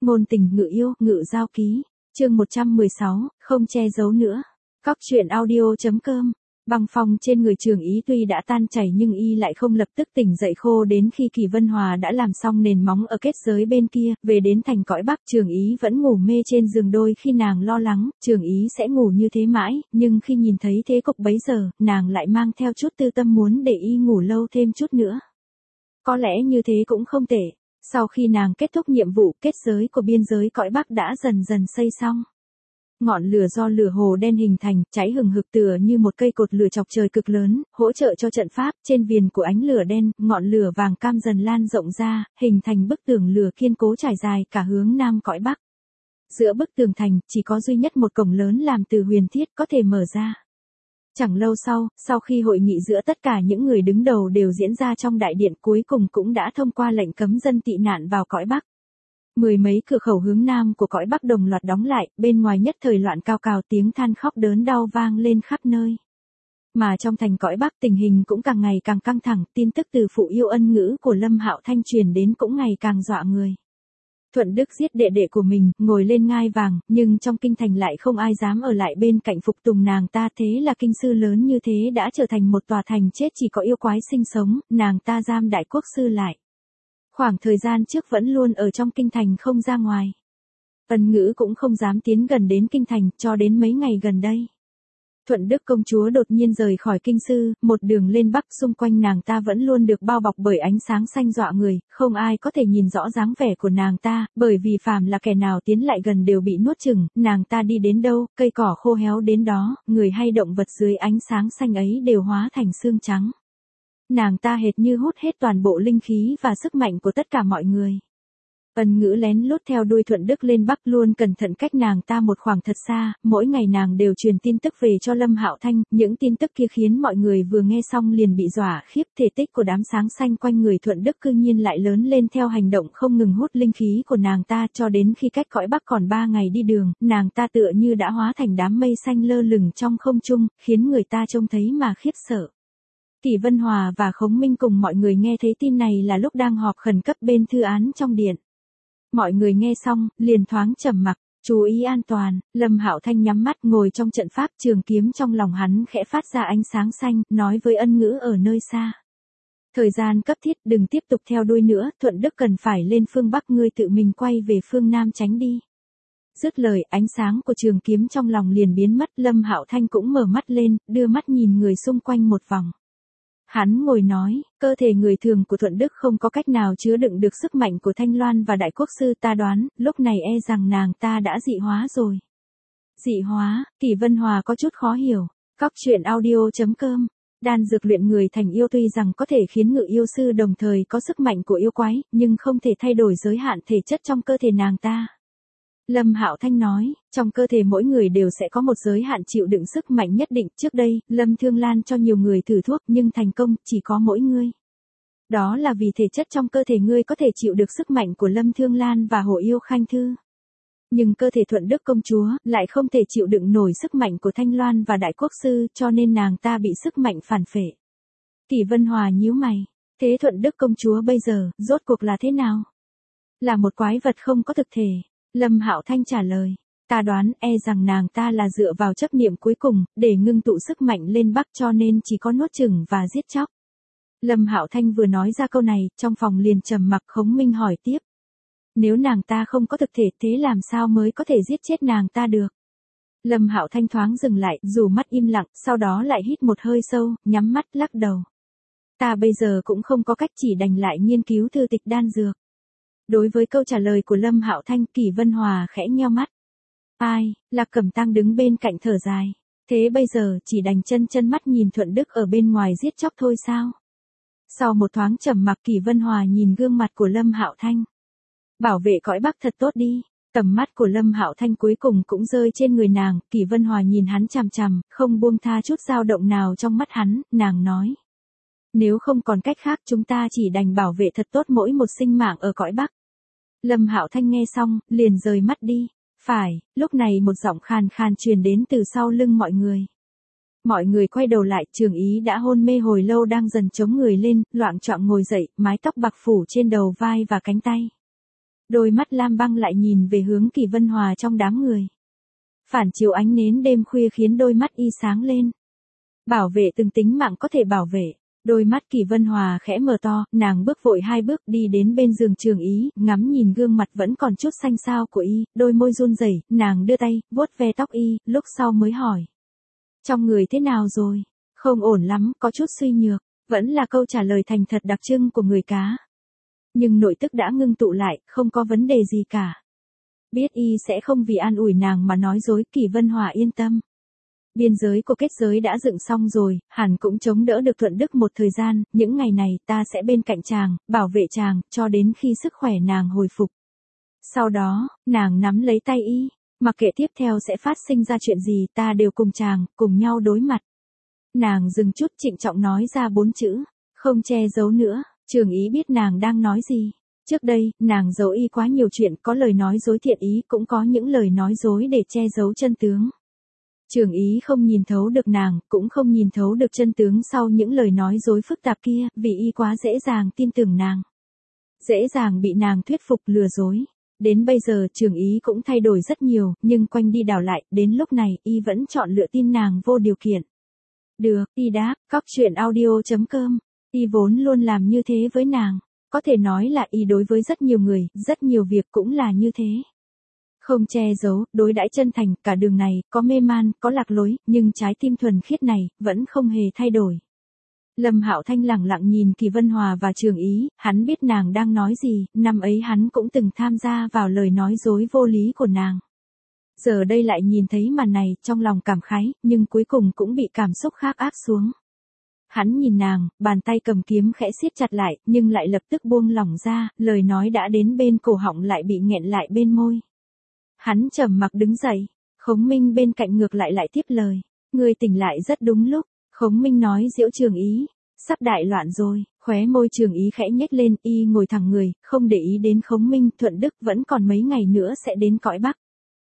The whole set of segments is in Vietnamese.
Ngôn tình ngự yêu, ngự giao ký. Chương 116, không che giấu nữa. Cóc truyện audio.com. Băng phong trên người Trường Ý tuy đã tan chảy nhưng y lại không lập tức tỉnh dậy khô đến khi Kỳ Vân Hòa đã làm xong nền móng ở kết giới bên kia, về đến thành cõi Bắc. Trường Ý vẫn ngủ mê trên giường, đôi khi nàng lo lắng, Trường Ý sẽ ngủ như thế mãi, nhưng khi nhìn thấy thế cục bấy giờ, nàng lại mang theo chút tư tâm muốn để y ngủ lâu thêm chút nữa. Có lẽ như thế cũng không tệ. Sau khi nàng kết thúc nhiệm vụ, kết giới của biên giới cõi Bắc đã dần dần xây xong. Ngọn lửa do lửa hồ đen hình thành, cháy hừng hực tựa như một cây cột lửa chọc trời cực lớn, hỗ trợ cho trận pháp. Trên viền của ánh lửa đen, ngọn lửa vàng cam dần lan rộng ra, hình thành bức tường lửa kiên cố trải dài cả hướng nam cõi Bắc. Giữa bức tường thành, chỉ có duy nhất một cổng lớn làm từ huyền thiết có thể mở ra. Chẳng lâu sau khi hội nghị giữa tất cả những người đứng đầu đều diễn ra trong đại điện, cuối cùng cũng đã thông qua lệnh cấm dân tị nạn vào cõi Bắc. Mười mấy cửa khẩu hướng nam của cõi Bắc đồng loạt đóng lại, bên ngoài nhất thời loạn cao cào, tiếng than khóc đớn đau vang lên khắp nơi. Mà trong thành cõi Bắc tình hình cũng càng ngày càng căng thẳng, tin tức từ phụ yêu ân ngữ của Lâm Hạo Thanh truyền đến cũng ngày càng dọa người. Thuận Đức giết đệ đệ của mình, ngồi lên ngai vàng, nhưng trong kinh thành lại không ai dám ở lại bên cạnh phục tùng nàng ta, thế là kinh sư lớn như thế đã trở thành một tòa thành chết chỉ có yêu quái sinh sống, nàng ta giam đại quốc sư lại. Khoảng thời gian trước vẫn luôn ở trong kinh thành không ra ngoài. Ân ngữ cũng không dám tiến gần đến kinh thành, cho đến mấy ngày gần đây. Thuận Đức công chúa đột nhiên rời khỏi kinh sư, một đường lên Bắc, xung quanh nàng ta vẫn luôn được bao bọc bởi ánh sáng xanh dọa người, không ai có thể nhìn rõ dáng vẻ của nàng ta, bởi vì phàm là kẻ nào tiến lại gần đều bị nuốt chửng. Nàng ta đi đến đâu, cây cỏ khô héo đến đó, người hay động vật dưới ánh sáng xanh ấy đều hóa thành xương trắng. Nàng ta hệt như hút hết toàn bộ linh khí và sức mạnh của tất cả mọi người. Ân ngữ lén lút theo đuôi Thuận Đức lên Bắc, luôn cẩn thận cách nàng ta một khoảng thật xa, mỗi ngày nàng đều truyền tin tức về cho Lâm Hạo Thanh, những tin tức kia khiến mọi người vừa nghe xong liền bị dọa khiếp. Thể tích của đám sáng xanh quanh người Thuận Đức cư nhiên lại lớn lên theo hành động không ngừng hút linh khí của nàng ta, cho đến khi cách cõi Bắc còn 3 ngày đi đường, nàng ta tựa như đã hóa thành đám mây xanh lơ lửng trong không trung, khiến người ta trông thấy mà khiếp sợ. Kỳ Vân Hòa và Khống Minh cùng mọi người nghe thấy tin này là lúc đang họp khẩn cấp bên thư án trong điện. Mọi người nghe xong, liền thoáng trầm mặc, chú ý an toàn. Lâm Hạo Thanh nhắm mắt ngồi trong trận pháp, trường kiếm trong lòng hắn khẽ phát ra ánh sáng xanh, nói với ân ngữ ở nơi xa. Thời gian cấp thiết, đừng tiếp tục theo đuôi nữa, Thuận Đức cần phải lên phương Bắc, ngươi tự mình quay về phương Nam tránh đi. Dứt lời, ánh sáng của trường kiếm trong lòng liền biến mất. Lâm Hạo Thanh cũng mở mắt lên, đưa mắt nhìn người xung quanh một vòng. Hắn ngồi nói, cơ thể người thường của Thuận Đức không có cách nào chứa đựng được sức mạnh của Thanh Loan và Đại Quốc Sư, ta đoán, lúc này e rằng nàng ta đã dị hóa rồi. Dị hóa, Kỳ Vân Hòa có chút khó hiểu. Cóc truyện audio.com. Đan dược luyện người thành yêu tuy rằng có thể khiến ngự yêu sư đồng thời có sức mạnh của yêu quái, nhưng không thể thay đổi giới hạn thể chất trong cơ thể nàng ta. Lâm Hạo Thanh nói, trong cơ thể mỗi người đều sẽ có một giới hạn chịu đựng sức mạnh nhất định. Trước đây, Lâm Thương Lan cho nhiều người thử thuốc nhưng thành công chỉ có mỗi ngươi. Đó là vì thể chất trong cơ thể ngươi có thể chịu được sức mạnh của Lâm Thương Lan và Hồ Yêu Khanh Thư. Nhưng cơ thể Thuận Đức công chúa lại không thể chịu đựng nổi sức mạnh của Thanh Loan và Đại Quốc Sư, cho nên nàng ta bị sức mạnh phản phệ. Kỳ Vân Hòa nhíu mày, thế Thuận Đức công chúa bây giờ, rốt cuộc là thế nào? Là một quái vật không có thực thể. Lâm Hạo Thanh trả lời, ta đoán e rằng nàng ta là dựa vào chấp niệm cuối cùng, để ngưng tụ sức mạnh lên Bắc, cho nên chỉ có nuốt chửng và giết chóc. Lâm Hạo Thanh vừa nói ra câu này, trong phòng liền trầm mặc. Khống Minh hỏi tiếp, nếu nàng ta không có thực thể, thế làm sao mới có thể giết chết nàng ta được? Lâm Hạo Thanh thoáng dừng lại, dù mắt im lặng, sau đó lại hít một hơi sâu, nhắm mắt lắc đầu. Ta bây giờ cũng không có cách, chỉ đành lại nghiên cứu thư tịch đan dược. Đối với câu trả lời của Lâm Hạo Thanh, Kỳ Vân Hòa khẽ nheo mắt. Ai, Lạc Cẩm Tang đứng bên cạnh thở dài. Thế bây giờ chỉ đành chân mắt nhìn Thuận Đức ở bên ngoài giết chóc thôi sao? Sau một thoáng trầm mặc, Kỳ Vân Hòa nhìn gương mặt của Lâm Hạo Thanh. Bảo vệ cõi Bắc thật tốt đi. Tầm mắt của Lâm Hạo Thanh cuối cùng cũng rơi trên người nàng. Kỳ Vân Hòa nhìn hắn chằm chằm, không buông tha chút dao động nào trong mắt hắn. Nàng nói, nếu không còn cách khác, chúng ta chỉ đành bảo vệ thật tốt mỗi một sinh mạng ở cõi Bắc. Lâm Hạo Thanh nghe xong, liền rời mắt đi. Phải, lúc này một giọng khàn khàn truyền đến từ sau lưng mọi người. Mọi người quay đầu lại, Trường Ý đã hôn mê hồi lâu đang dần chống người lên, loạng choạng ngồi dậy, mái tóc bạc phủ trên đầu vai và cánh tay. Đôi mắt lam băng lại nhìn về hướng Kỳ Vân Hòa trong đám người. Phản chiếu ánh nến đêm khuya khiến đôi mắt y sáng lên. Bảo vệ từng tính mạng có thể bảo vệ. Đôi mắt Kỳ Vân Hòa khẽ mở to, nàng bước vội 2 bước đi đến bên giường Trường Ý, ngắm nhìn gương mặt vẫn còn chút xanh xao của y, đôi môi run rẩy, nàng đưa tay, vuốt ve tóc y, lúc sau mới hỏi. Trong người thế nào rồi? Không ổn lắm, có chút suy nhược, vẫn là câu trả lời thành thật đặc trưng của người cá. Nhưng nội tức đã ngưng tụ lại, không có vấn đề gì cả. Biết y sẽ không vì an ủi nàng mà nói dối, Kỳ Vân Hòa yên tâm. Biên giới của kết giới đã dựng xong rồi, hẳn cũng chống đỡ được Thuận Đức một thời gian, những ngày này ta sẽ bên cạnh chàng, bảo vệ chàng, cho đến khi sức khỏe nàng hồi phục. Sau đó, nàng nắm lấy tay y, mặc kệ tiếp theo sẽ phát sinh ra chuyện gì ta đều cùng chàng, cùng nhau đối mặt. Nàng dừng chút trịnh trọng nói ra 4 chữ, không che giấu nữa. Trường Ý biết nàng đang nói gì. Trước đây, nàng giấu y quá nhiều chuyện, có lời nói dối thiện ý, cũng có những lời nói dối để che giấu chân tướng. Trường Ý không nhìn thấu được nàng, cũng không nhìn thấu được chân tướng sau những lời nói dối phức tạp kia, vì y quá dễ dàng tin tưởng nàng. Dễ dàng bị nàng thuyết phục lừa dối. Đến bây giờ Trường Ý cũng thay đổi rất nhiều, nhưng quanh đi đảo lại, đến lúc này, y vẫn chọn lựa tin nàng vô điều kiện. Được, y đáp, coctruyện.audio.com. Y vốn luôn làm như thế với nàng. Có thể nói là y đối với rất nhiều người, rất nhiều việc cũng là như thế. Không che giấu, đối đãi chân thành, cả đường này, có mê man, có lạc lối, nhưng trái tim thuần khiết này, vẫn không hề thay đổi. Lâm Hạo Thanh lẳng lặng nhìn Kỳ Vân Hòa và Trường Ý, hắn biết nàng đang nói gì, năm ấy hắn cũng từng tham gia vào lời nói dối vô lý của nàng. Giờ đây lại nhìn thấy màn này, trong lòng cảm khái, nhưng cuối cùng cũng bị cảm xúc khác áp xuống. Hắn nhìn nàng, bàn tay cầm kiếm khẽ siết chặt lại, nhưng lại lập tức buông lỏng ra, lời nói đã đến bên cổ họng lại bị nghẹn lại bên môi. Hắn trầm mặc đứng dậy, Khống Minh bên cạnh ngược lại tiếp lời. Ngươi tỉnh lại rất đúng lúc, Khống Minh nói giễu Trường Ý. Sắp đại loạn rồi, khóe môi Trường Ý khẽ nhếch lên, y ngồi thẳng người, không để ý đến Khống Minh, Thuận Đức vẫn còn mấy ngày nữa sẽ đến cõi Bắc.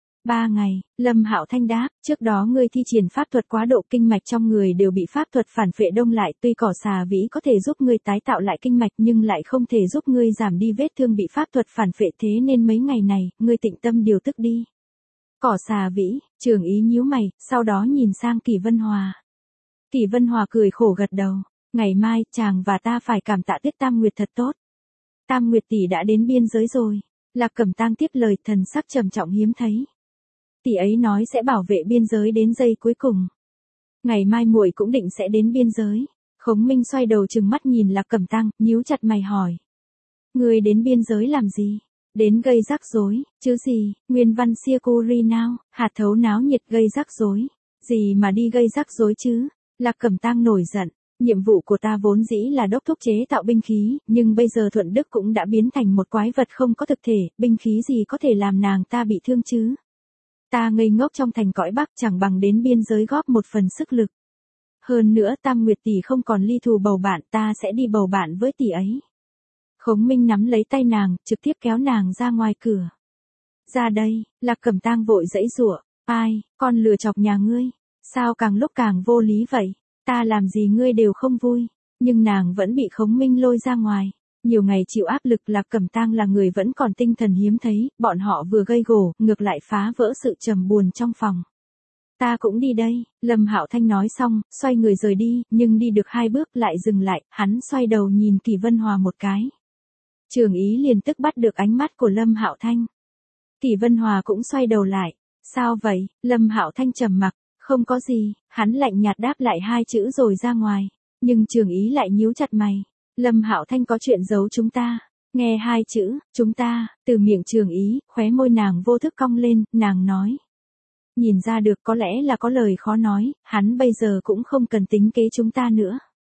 3 ngày, Lâm Hạo Thanh đáp, trước đó ngươi thi triển pháp thuật quá độ kinh mạch trong người đều bị pháp thuật phản phệ đông lại, tuy cỏ xà vĩ có thể giúp ngươi tái tạo lại kinh mạch nhưng lại không thể giúp ngươi giảm đi vết thương bị pháp thuật phản phệ, thế nên mấy ngày này, ngươi tịnh tâm điều tức đi. Cỏ xà vĩ, Trường Ý nhíu mày, sau đó nhìn sang Kỳ Vân Hòa. Kỳ Vân Hòa cười khổ gật đầu, ngày mai, chàng và ta phải cảm tạ Tiết Tam Nguyệt thật tốt. Tam Nguyệt tỷ đã đến biên giới rồi. Lạc Cẩm Tang tiếp lời, thần sắc trầm trọng hiếm thấy. Tỷ ấy nói sẽ bảo vệ biên giới đến giây cuối cùng. Ngày mai muội cũng định sẽ đến biên giới. Khống Minh xoay đầu trừng mắt nhìn Lạc Cẩm Tang, nhíu chặt mày hỏi. Ngươi đến biên giới làm gì? Đến gây rắc rối, chứ gì, nguyên văn xia curi nào, hạt thấu náo nhiệt gây rắc rối. Gì mà đi gây rắc rối chứ? Lạc Cẩm Tang nổi giận. Nhiệm vụ của ta vốn dĩ là đốc thúc chế tạo binh khí, nhưng bây giờ Thuận Đức cũng đã biến thành một quái vật không có thực thể, binh khí gì có thể làm nàng ta bị thương chứ? Ta ngây ngốc trong thành cõi Bắc chẳng bằng đến biên giới góp một phần sức lực. Hơn nữa Tam Nguyệt tỷ không còn ly thù bầu bạn, ta sẽ đi bầu bạn với tỷ ấy. Khống Minh nắm lấy tay nàng, trực tiếp kéo nàng ra ngoài cửa. Ra đây, Lạc Cẩm Tang vội giãy giụa, ai, con lừa chọc nhà ngươi, sao càng lúc càng vô lý vậy, ta làm gì ngươi đều không vui, nhưng nàng vẫn bị Khống Minh lôi ra ngoài. Nhiều ngày chịu áp lực, Lạc Cẩm Tang là người vẫn còn tinh thần hiếm thấy, bọn họ vừa gây gổ, ngược lại phá vỡ sự trầm buồn trong phòng. Ta cũng đi đây, Lâm Hạo Thanh nói xong, xoay người rời đi, nhưng đi được 2 bước lại dừng lại, hắn xoay đầu nhìn Kỳ Vân Hòa một cái. Trường Ý liền tức bắt được ánh mắt của Lâm Hạo Thanh. Kỳ Vân Hòa cũng xoay đầu lại. Sao vậy? Lâm Hạo Thanh trầm mặc, không có gì, hắn lạnh nhạt đáp lại 2 chữ rồi ra ngoài. Nhưng Trường Ý lại nhíu chặt mày. Lâm Hạo Thanh có chuyện giấu chúng ta. Nghe 2 chữ, chúng ta, từ miệng Trường Ý, khóe môi nàng vô thức cong lên, nàng nói. Nhìn ra được có lẽ là có lời khó nói, hắn bây giờ cũng không cần tính kế chúng ta nữa.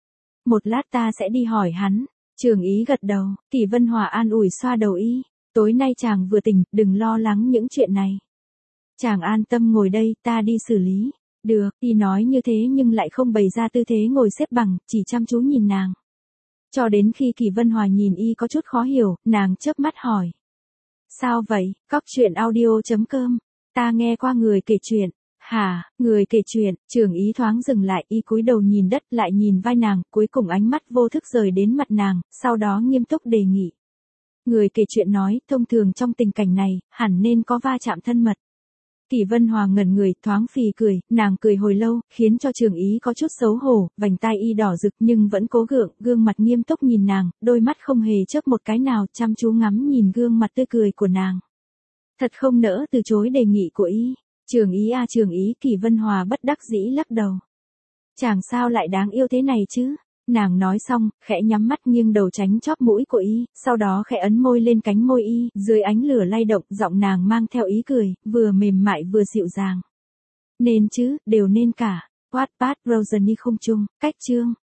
Một lát ta sẽ đi hỏi hắn. Trường Ý gật đầu, Kỳ Vân Hòa an ủi xoa đầu y. Tối nay chàng vừa tỉnh, đừng lo lắng những chuyện này. Chàng an tâm ngồi đây, ta đi xử lý. Được, y nói như thế nhưng lại không bày ra tư thế ngồi xếp bằng, chỉ chăm chú nhìn nàng. Cho đến khi Kỳ Vân Hòa nhìn y có chút khó hiểu, nàng chớp mắt hỏi. Sao vậy? Coctruyện.audio.com. Ta nghe qua người kể chuyện. Hả, người kể chuyện, Trường Ý thoáng dừng lại, y cúi đầu nhìn đất lại nhìn vai nàng, cuối cùng ánh mắt vô thức rời đến mặt nàng, sau đó nghiêm túc đề nghị. Người kể chuyện nói, thông thường trong tình cảnh này, hẳn nên có va chạm thân mật. Kỷ Vân Hòa ngẩn người, thoáng phì cười, nàng cười hồi lâu, khiến cho Trường Ý có chút xấu hổ, vành tai y đỏ rực nhưng vẫn cố gượng, gương mặt nghiêm túc nhìn nàng, đôi mắt không hề chớp một cái nào, chăm chú ngắm nhìn gương mặt tươi cười của nàng. Thật không nỡ từ chối đề nghị của y. Trường Ý à Trường Ý, Kỷ Vân Hòa bất đắc dĩ lắc đầu. Chàng sao lại đáng yêu thế này chứ? Nàng nói xong, khẽ nhắm mắt nghiêng đầu tránh chóp mũi của y, sau đó khẽ ấn môi lên cánh môi y, dưới ánh lửa lay động, giọng nàng mang theo ý cười, vừa mềm mại vừa dịu dàng. Nên chứ, đều nên cả. Wattpad Rosalie không chung, cách chương.